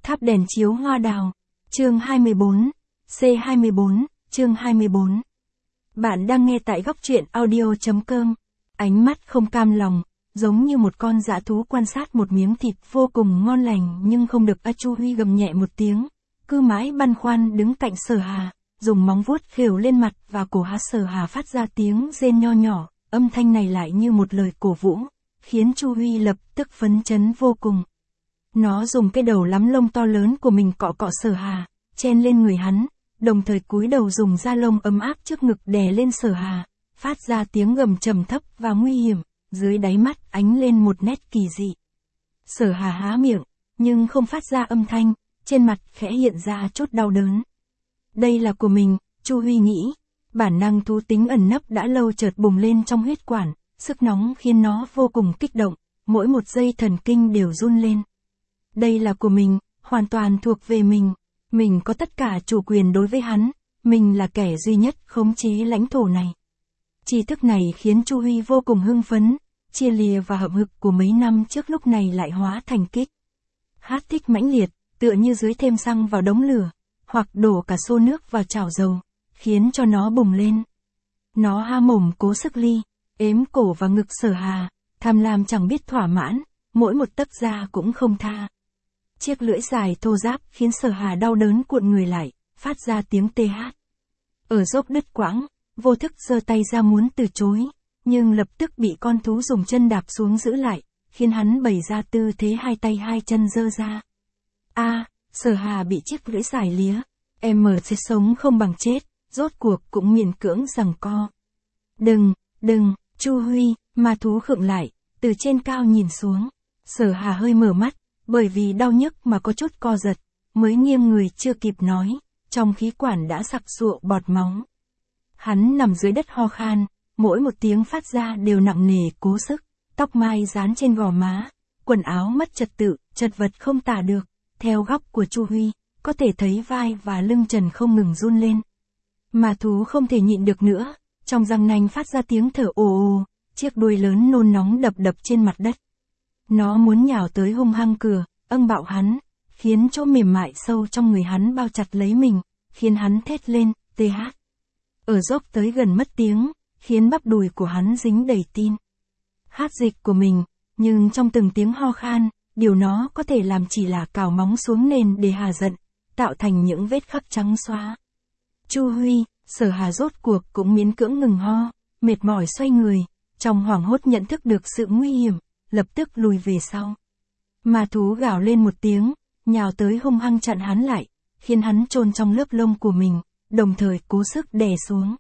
Tháp đèn chiếu hoa đào. Chương 24. C24, chương 24. Bạn đang nghe tại góc truyện audio.com. Ánh mắt không cam lòng, giống như một con dã thú quan sát một miếng thịt vô cùng ngon lành nhưng không được. Chu Huy gầm nhẹ một tiếng, cứ mãi băn khoăn đứng cạnh Sở Hà, dùng móng vuốt khều lên mặt và cổ Sở Hà phát ra tiếng rên nho nhỏ, âm thanh này lại như một lời cổ vũ, khiến Chu Huy lập tức phấn chấn vô cùng. Nó dùng cái đầu lắm lông to lớn của mình cọ cọ Sở Hà, chen lên người hắn, đồng thời cúi đầu dùng da lông ấm áp trước ngực đè lên Sở Hà, phát ra tiếng gầm trầm thấp và nguy hiểm, dưới đáy mắt ánh lên một nét kỳ dị. Sở Hà há miệng, nhưng không phát ra âm thanh, trên mặt khẽ hiện ra chút đau đớn. Đây là của mình, Chu Huy nghĩ, bản năng thú tính ẩn nấp đã lâu chợt bùng lên trong huyết quản, sức nóng khiến nó vô cùng kích động, mỗi một dây thần kinh đều run lên. Đây là của mình, hoàn toàn thuộc về mình có tất cả chủ quyền đối với hắn, mình là kẻ duy nhất khống chế lãnh thổ này. Tri thức này khiến Chu Huy vô cùng hưng phấn, chia lìa và hậm hực của mấy năm trước lúc này lại hóa thành kích thích mãnh liệt, tựa như dưới thêm xăng vào đống lửa, hoặc đổ cả xô nước vào chảo dầu, khiến cho nó bùng lên. Nó há mồm cố sức ếm cổ và ngực Sở Hà, tham lam chẳng biết thỏa mãn, mỗi một tấc da cũng không tha. Chiếc lưỡi dài thô ráp khiến Sở Hà đau đớn cuộn người lại, phát ra tiếng tê hát. Ở dốc đứt quãng, vô thức giơ tay ra muốn từ chối, nhưng lập tức bị con thú dùng chân đạp xuống giữ lại, khiến hắn bày ra tư thế hai tay hai chân giơ ra. Sở Hà bị chiếc lưỡi dài lía, chết sống không bằng chết, rốt cuộc cũng miễn cưỡng giằng co. Đừng, Chu Huy, ma thú khựng lại, từ trên cao nhìn xuống. Sở Hà hơi mở mắt, bởi vì đau nhức mà có chút co giật, mới nghiêng người chưa kịp nói, trong khí quản đã sặc sụa bọt máu. Hắn nằm dưới đất ho khan, mỗi một tiếng phát ra đều nặng nề cố sức, tóc mai dán trên gò má, quần áo mất trật tự, chật vật không tả được, theo góc của Chu Huy, có thể thấy vai và lưng trần không ngừng run lên. Ma thú không thể nhịn được nữa, trong răng nanh phát ra tiếng thở ồ ồ, chiếc đuôi lớn nôn nóng đập trên mặt đất. Nó muốn nhào tới hung hăng bạo hắn, khiến chỗ mềm mại sâu trong người hắn bao chặt lấy mình, khiến hắn thét lên, TH. Ở dốc tới gần mất tiếng, khiến bắp đùi của hắn dính đầy tin. Hát dịch của mình, nhưng trong từng tiếng ho khan, điều nó có thể làm chỉ là cào móng xuống nền để hà giận, tạo thành những vết khắc trắng xóa. Chu Huy, Sở Hà rốt cuộc cũng miễn cưỡng ngừng ho, mệt mỏi xoay người, trong hoảng hốt nhận thức được sự nguy hiểm, lập tức lùi về sau. Ma thú gào lên một tiếng, nhào tới hung hăng chặn hắn lại, khiến hắn chôn trong lớp lông của mình, đồng thời cố sức đè xuống.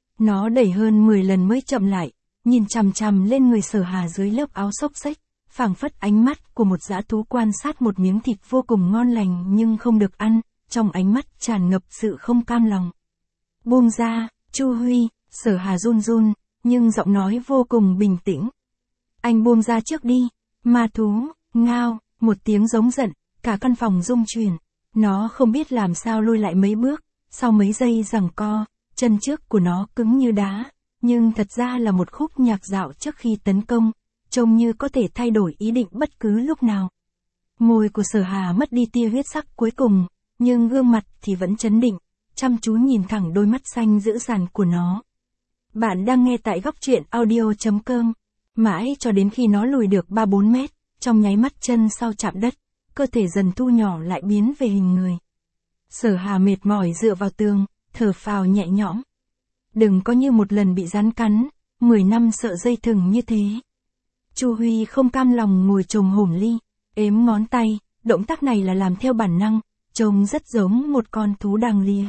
Nó đẩy hơn 10 lần mới chậm lại, nhìn chằm chằm lên người Sở Hà dưới lớp áo xốc xếch, phảng phất ánh mắt của một dã thú quan sát một miếng thịt vô cùng ngon lành nhưng không được ăn, trong ánh mắt tràn ngập sự không cam lòng. Buông ra, Chu Huy, Sở Hà run run, nhưng giọng nói vô cùng bình tĩnh. Anh buông ra trước đi. Ma thú, ngao, một tiếng giống giận, cả căn phòng rung chuyển. Nó không biết làm sao lui lại mấy bước, sau mấy giây giằng co, chân trước của nó cứng như đá, nhưng thật ra là một khúc nhạc dạo trước khi tấn công, trông như có thể thay đổi ý định bất cứ lúc nào. Môi của Sở Hà mất đi tia huyết sắc cuối cùng, nhưng gương mặt thì vẫn trấn định, chăm chú nhìn thẳng đôi mắt xanh dữ dằn của nó. Bạn đang nghe tại góc truyện audio.com. Mãi cho đến khi nó lùi được 3-4 mét, trong nháy mắt chân sau chạm đất, cơ thể dần thu nhỏ lại biến về hình người. Sở Hà mệt mỏi dựa vào tường, thở phào nhẹ nhõm. Đừng có như một lần bị rắn cắn, 10 năm sợ dây thừng như thế. Chu Huy không cam lòng ngồi chồm hổm ếm ngón tay, động tác này là làm theo bản năng, trông rất giống một con thú đang lía.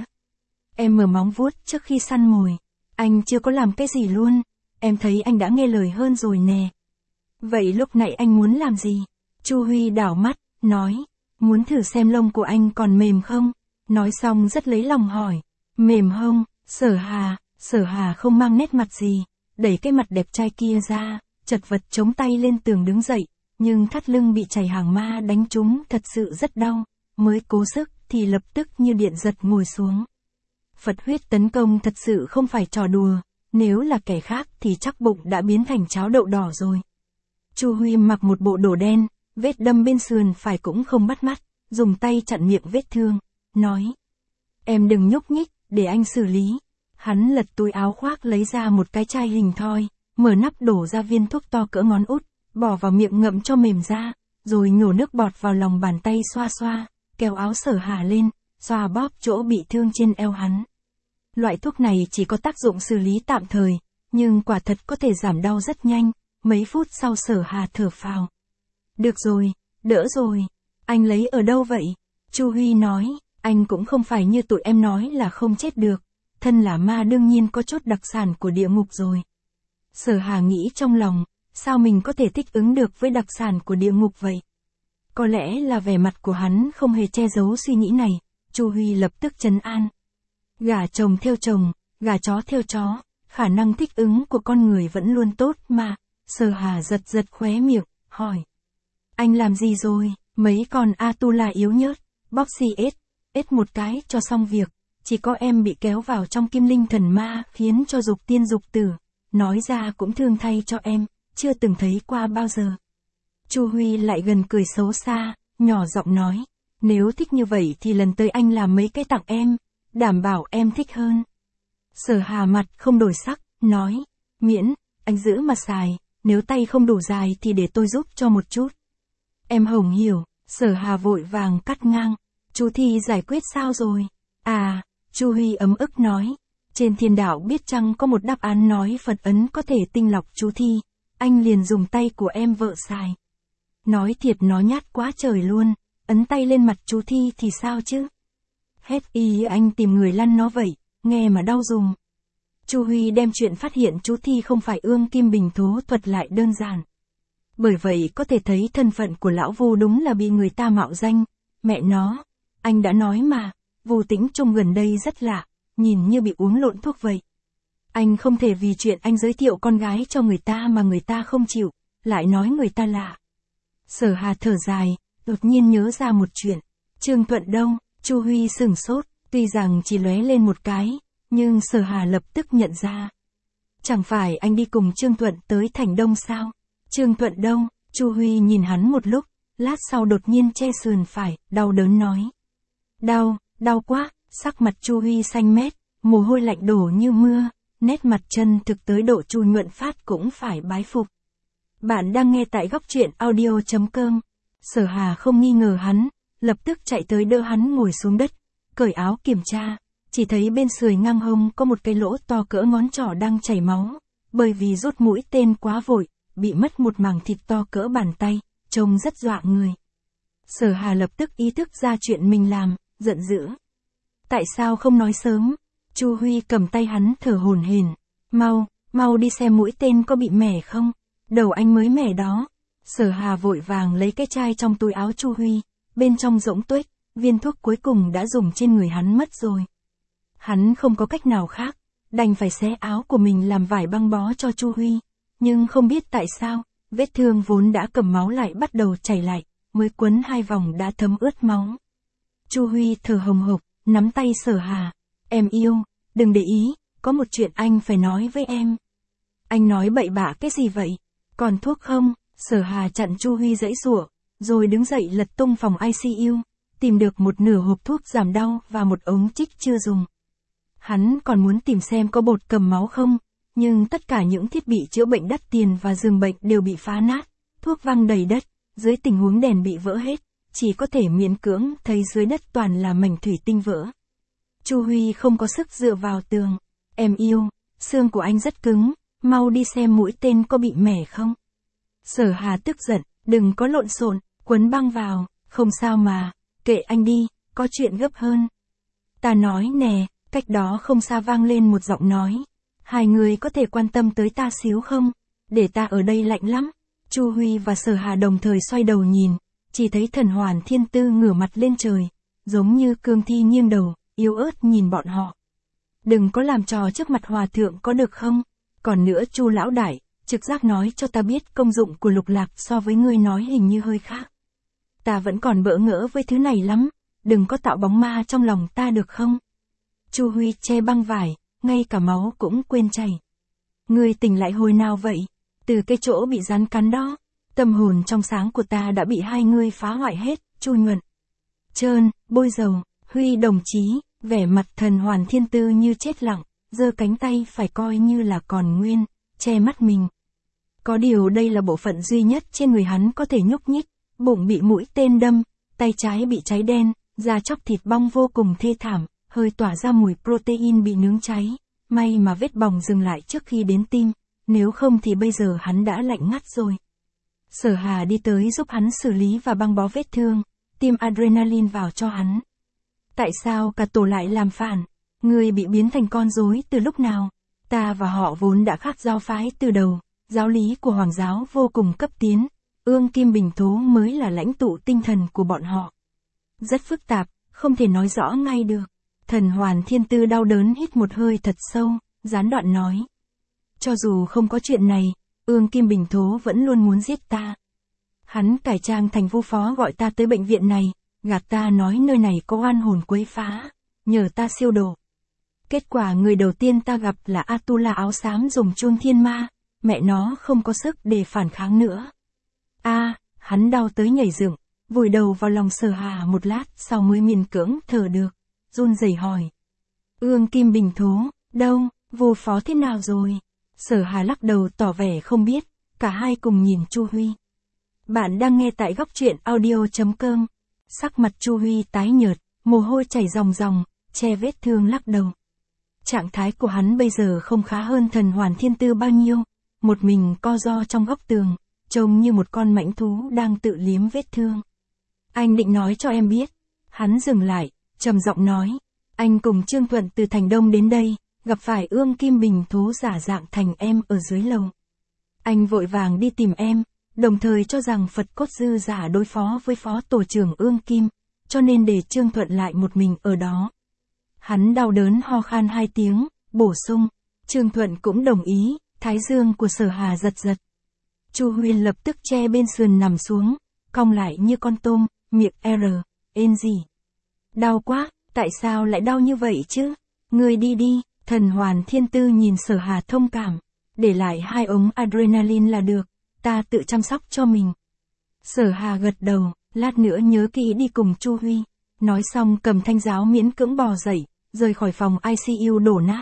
Em mở móng vuốt trước khi săn mồi, anh chưa có làm cái gì luôn, em thấy anh đã nghe lời hơn rồi nè. Vậy lúc nãy anh muốn làm gì? Chu Huy đảo mắt, nói, muốn thử xem lông của anh còn mềm không? Nói xong rất lấy lòng hỏi, mềm không? Sở Hà không mang nét mặt gì, đẩy cái mặt đẹp trai kia ra, chật vật chống tay lên tường đứng dậy, nhưng thắt lưng bị chảy hàng ma đánh trúng thật sự rất đau, mới cố sức thì lập tức như điện giật ngồi xuống. Phật huyết tấn công thật sự không phải trò đùa, nếu là kẻ khác thì chắc bụng đã biến thành cháo đậu đỏ rồi. Chu Huy mặc một bộ đồ đen, vết đâm bên sườn phải cũng không bắt mắt, dùng tay chặn miệng vết thương, nói. Em đừng nhúc nhích, để anh xử lý. Hắn lật túi áo khoác lấy ra một cái chai hình thoi, mở nắp đổ ra viên thuốc to cỡ ngón út, bỏ vào miệng ngậm cho mềm ra, rồi nhổ nước bọt vào lòng bàn tay xoa xoa, kéo áo Sở Hà lên, xoa bóp chỗ bị thương trên eo hắn. Loại thuốc này chỉ có tác dụng xử lý tạm thời, nhưng quả thật có thể giảm đau rất nhanh, mấy phút sau Sở Hà thở phào. Được rồi, đỡ rồi. Anh lấy ở đâu vậy? Chu Huy nói, anh cũng không phải như tụi em nói là không chết được, thân là ma đương nhiên có chút đặc sản của địa ngục rồi. Sở Hà nghĩ trong lòng, sao mình có thể thích ứng được với đặc sản của địa ngục vậy? Có lẽ là vẻ mặt của hắn không hề che giấu suy nghĩ này, Chu Huy lập tức trấn an. Gà chồng theo chồng, gà chó theo chó, khả năng thích ứng của con người vẫn luôn tốt mà. Sở Hà giật giật khóe miệng, hỏi. Anh làm gì rồi? Mấy con Atula yếu nhớt, bóp ết một cái cho xong việc, chỉ có em bị kéo vào trong kim linh thần ma khiến cho dục tiên dục tử, nói ra cũng thương thay cho em, chưa từng thấy qua bao giờ. Chu Huy lại gần cười xấu xa, nhỏ giọng nói, nếu thích như vậy thì lần tới anh làm mấy cái tặng em, đảm bảo em thích hơn. Sở Hà mặt không đổi sắc, nói, miễn, anh giữ mà xài, nếu tay không đủ dài thì để tôi giúp cho một chút. Em hổng hiểu, Sở Hà vội vàng cắt ngang, chú Thi giải quyết sao rồi? À, Chu Huy ấm ức nói, trên thiên đạo biết chăng có một đáp án nói Phật ấn có thể tinh lọc chú Thi, anh liền dùng tay của em vợ xài. Nói thiệt nó nhát quá trời luôn, ấn tay lên mặt chú Thi thì sao chứ? Hết ý anh tìm người lăn nó vậy, nghe mà đau dùng. Chu Huy đem chuyện phát hiện chú Thi không phải ương kim bình thố thuật lại đơn giản. Bởi vậy có thể thấy thân phận của lão Vu đúng là bị người ta mạo danh, mẹ nó, anh đã nói mà, Vu Tĩnh Trung gần đây rất lạ, nhìn như bị uống lộn thuốc vậy. Anh không thể vì chuyện anh giới thiệu con gái cho người ta mà người ta không chịu, lại nói người ta lạ. Sở Hà thở dài, đột nhiên nhớ ra một chuyện, Trương Thuận đâu? Chu Huy sửng sốt, tuy rằng chỉ lóe lên một cái, nhưng Sở Hà lập tức nhận ra. Chẳng phải anh đi cùng Trương Thuận tới Thành Đông sao? Trương Thuận đâu? Chu Huy nhìn hắn một lúc, lát sau đột nhiên che sườn phải, đau đớn nói. Đau quá, sắc mặt Chu Huy xanh mét, mồ hôi lạnh đổ như mưa, nét mặt chân thực tới độ Chu Nhuận Phát cũng phải bái phục. Bạn đang nghe tại góc truyện audio.com. Sở Hà không nghi ngờ hắn, lập tức chạy tới đỡ hắn ngồi xuống đất, cởi áo kiểm tra, chỉ thấy bên sườn ngang hông có một cái lỗ to cỡ ngón trỏ đang chảy máu, bởi vì rút mũi tên quá vội, bị mất một mảng thịt to cỡ bàn tay, trông rất dọa người. Sở Hà lập tức ý thức ra chuyện mình làm, giận dữ. Tại sao không nói sớm? Chu Huy cầm tay hắn thở hổn hển. Mau đi xem mũi tên có bị mẻ không? Đầu anh mới mẻ đó. Sở Hà vội vàng lấy cái chai trong túi áo Chu Huy, bên trong rỗng tuếch, viên thuốc cuối cùng đã dùng trên người hắn mất rồi. Hắn không có cách nào khác, đành phải xé áo của mình làm vải băng bó cho Chu Huy, nhưng không biết tại sao, vết thương vốn đã cầm máu lại bắt đầu chảy lại, mới quấn 2 vòng đã thấm ướt máu. Chu Huy thở hồng hộc, nắm tay Sở Hà, em yêu, đừng để ý, có một chuyện anh phải nói với em. Anh nói bậy bạ cái gì vậy? Còn thuốc không? Sở Hà chặn Chu Huy giãy giụa, rồi đứng dậy lật tung phòng ICU, tìm được một nửa hộp thuốc giảm đau và một ống trích chưa dùng. Hắn còn muốn tìm xem có bột cầm máu không, nhưng tất cả những thiết bị chữa bệnh đắt tiền và giường bệnh đều bị phá nát, thuốc văng đầy đất, dưới tình huống đèn bị vỡ hết, chỉ có thể miễn cưỡng thấy dưới đất toàn là mảnh thủy tinh vỡ. Chu Huy không có sức dựa vào tường. Em yêu, xương của anh rất cứng, mau đi xem mũi tên có bị mẻ không. Sở Hà tức giận, đừng có lộn xộn, quấn băng vào, không sao mà, kệ anh đi, có chuyện gấp hơn. Ta nói nè, cách đó không xa vang lên một giọng nói. Hai người có thể quan tâm tới ta xíu không? Để ta ở đây lạnh lắm. Chu Huy và Sở Hà đồng thời xoay đầu nhìn, chỉ thấy Thần Hoàn Thiên Tư ngửa mặt lên trời, giống như cương thi nghiêng đầu, yếu ớt nhìn bọn họ. Đừng có làm trò trước mặt hòa thượng có được không? Còn nữa Chu lão đại, trực giác nói cho ta biết công dụng của lục lạc so với ngươi nói hình như hơi khác. Ta vẫn còn bỡ ngỡ với thứ này lắm, đừng có tạo bóng ma trong lòng ta được không? Chu Huy che băng vải, ngay cả máu cũng quên chảy. Ngươi tỉnh lại hồi nào vậy? Từ cái chỗ bị rắn cắn đó, tâm hồn trong sáng của ta đã bị hai ngươi phá hoại hết, Chu Nhuận. trơn, bôi dầu, Huy đồng chí, vẻ mặt Thần Hoàn Thiên Tư như chết lặng, giơ cánh tay phải coi như là còn nguyên, che mắt mình. Có điều đây là bộ phận duy nhất trên người hắn có thể nhúc nhích, bụng bị mũi tên đâm, tay trái bị cháy đen, da chóc thịt bong vô cùng thê thảm, hơi tỏa ra mùi protein bị nướng cháy. May mà vết bỏng dừng lại trước khi đến tim, nếu không thì bây giờ hắn đã lạnh ngắt rồi. Sở Hà đi tới giúp hắn xử lý và băng bó vết thương, tiêm adrenaline vào cho hắn. Tại sao cả tổ lại làm phản? Người bị biến thành con rối từ lúc nào? Ta và họ vốn đã khác giáo phái từ đầu, giáo lý của Hoàng giáo vô cùng cấp tiến, Ương Kim Bình Thố mới là lãnh tụ tinh thần của bọn họ. Rất phức tạp, không thể nói rõ ngay được. Thần Hoàn Thiên Tư đau đớn hít một hơi thật sâu, gián đoạn nói. Cho dù không có chuyện này, Ương Kim Bình Thố vẫn luôn muốn giết ta. Hắn cải trang thành vu phó gọi ta tới bệnh viện này, gạt ta nói nơi này có oan hồn quấy phá, nhờ ta siêu độ. Kết quả người đầu tiên ta gặp là Atula áo xám dùng chun thiên ma, mẹ nó không có sức để phản kháng nữa. Hắn đau tới nhảy dựng, vùi đầu vào lòng Sở Hà một lát sau mới miễn cưỡng thở được, run rẩy hỏi. Ương Kim Bình Thố, đâu, vu phó thế nào rồi? Sở Hà lắc đầu tỏ vẻ không biết, cả hai cùng nhìn Chu Huy. Bạn đang nghe tại góc truyện audio.com. Sắc mặt Chu Huy tái nhợt, mồ hôi chảy ròng ròng, che vết thương lắc đầu. Trạng thái của hắn bây giờ không khá hơn Thần Hoàn Thiên Tư bao nhiêu, một mình co ro trong góc tường, trông như một con mãnh thú đang tự liếm vết thương. Anh định nói cho em biết. Hắn dừng lại, trầm giọng nói. Anh cùng Trương Thuận từ thành Đông đến đây, gặp phải Ương Kim Bình Thố giả dạng thành em ở dưới lầu. Anh vội vàng đi tìm em, đồng thời cho rằng Phật Cốt Dư giả đối phó với phó tổ trưởng Ương Kim, cho nên để Trương Thuận lại một mình ở đó. Hắn đau đớn ho khan 2 tiếng, bổ sung. Trương Thuận cũng đồng ý, thái dương của Sở Hà giật giật. Chu Huyên lập tức che bên sườn nằm xuống, cong lại như con tôm, miệng ên gì. Đau quá, tại sao lại đau như vậy chứ? Người đi đi. Thần Hoàn Thiên Tư nhìn Sở Hà thông cảm, để lại 2 ống adrenaline là được, ta tự chăm sóc cho mình. Sở Hà gật đầu, lát nữa nhớ kỹ đi cùng Chu Huy. Nói xong cầm thanh giáo miễn cưỡng bò dậy, rời khỏi phòng ICU đổ nát.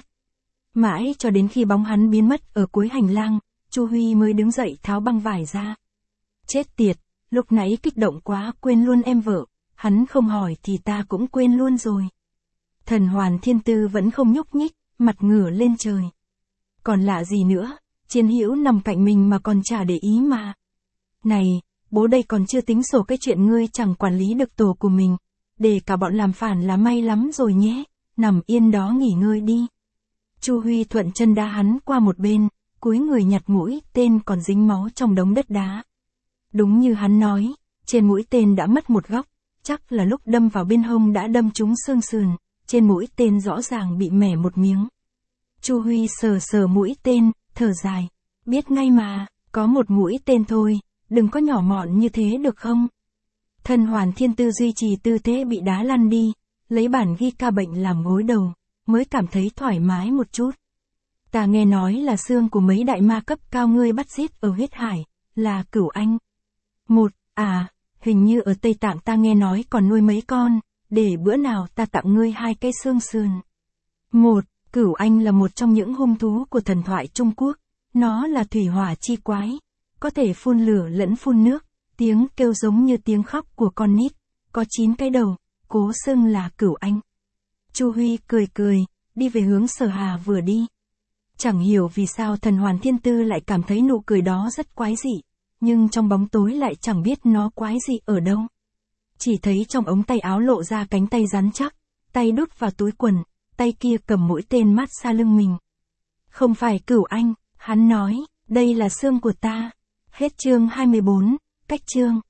Mãi cho đến khi bóng hắn biến mất ở cuối hành lang, Chu Huy mới đứng dậy tháo băng vải ra. Chết tiệt, lúc nãy kích động quá quên luôn em vợ, hắn không hỏi thì ta cũng quên luôn rồi. Thần Hoàn Thiên Tư vẫn không nhúc nhích, mặt ngửa lên trời. Còn lạ gì nữa, Chiến Hữu nằm cạnh mình mà còn chả để ý mà. Này, bố đây còn chưa tính sổ cái chuyện ngươi chẳng quản lý được tổ của mình, để cả bọn làm phản là may lắm rồi nhé, nằm yên đó nghỉ ngơi đi. Chu Huy thuận chân đá hắn qua một bên, cúi người nhặt mũi tên còn dính máu trong đống đất đá. Đúng như hắn nói, trên mũi tên đã mất một góc, chắc là lúc đâm vào bên hông đã đâm trúng xương sườn, trên mũi tên rõ ràng bị mẻ một miếng. Chu Huy sờ sờ mũi tên, thở dài, biết ngay mà, có một mũi tên thôi, đừng có nhỏ mọn như thế được không? Thần Hoàn Thiên Tư duy trì tư thế bị đá lăn đi, lấy bản ghi ca bệnh làm gối đầu, mới cảm thấy thoải mái một chút. Ta nghe nói là xương của mấy đại ma cấp cao ngươi bắt giết ở huyết hải, là Cửu Anh. Hình như ở Tây Tạng ta nghe nói còn nuôi mấy con, để bữa nào ta tặng ngươi 2 cái xương sườn. Cửu Anh là một trong những hung thú của thần thoại Trung Quốc, nó là thủy hỏa chi quái, có thể phun lửa lẫn phun nước, tiếng kêu giống như tiếng khóc của con nít, có 9 cái đầu, cố xưng là Cửu Anh. Chu Huy cười cười, đi về hướng Sở Hà vừa đi. Chẳng hiểu vì sao Thần Hoàn Thiên Tư lại cảm thấy nụ cười đó rất quái dị, nhưng trong bóng tối lại chẳng biết nó quái dị ở đâu. Chỉ thấy trong ống tay áo lộ ra cánh tay rắn chắc, tay đút vào túi quần, tay kia cầm mũi tên mát xa lưng mình. Không phải Cửu Anh, hắn nói, đây là xương của ta. Hết chương 24, cách chương.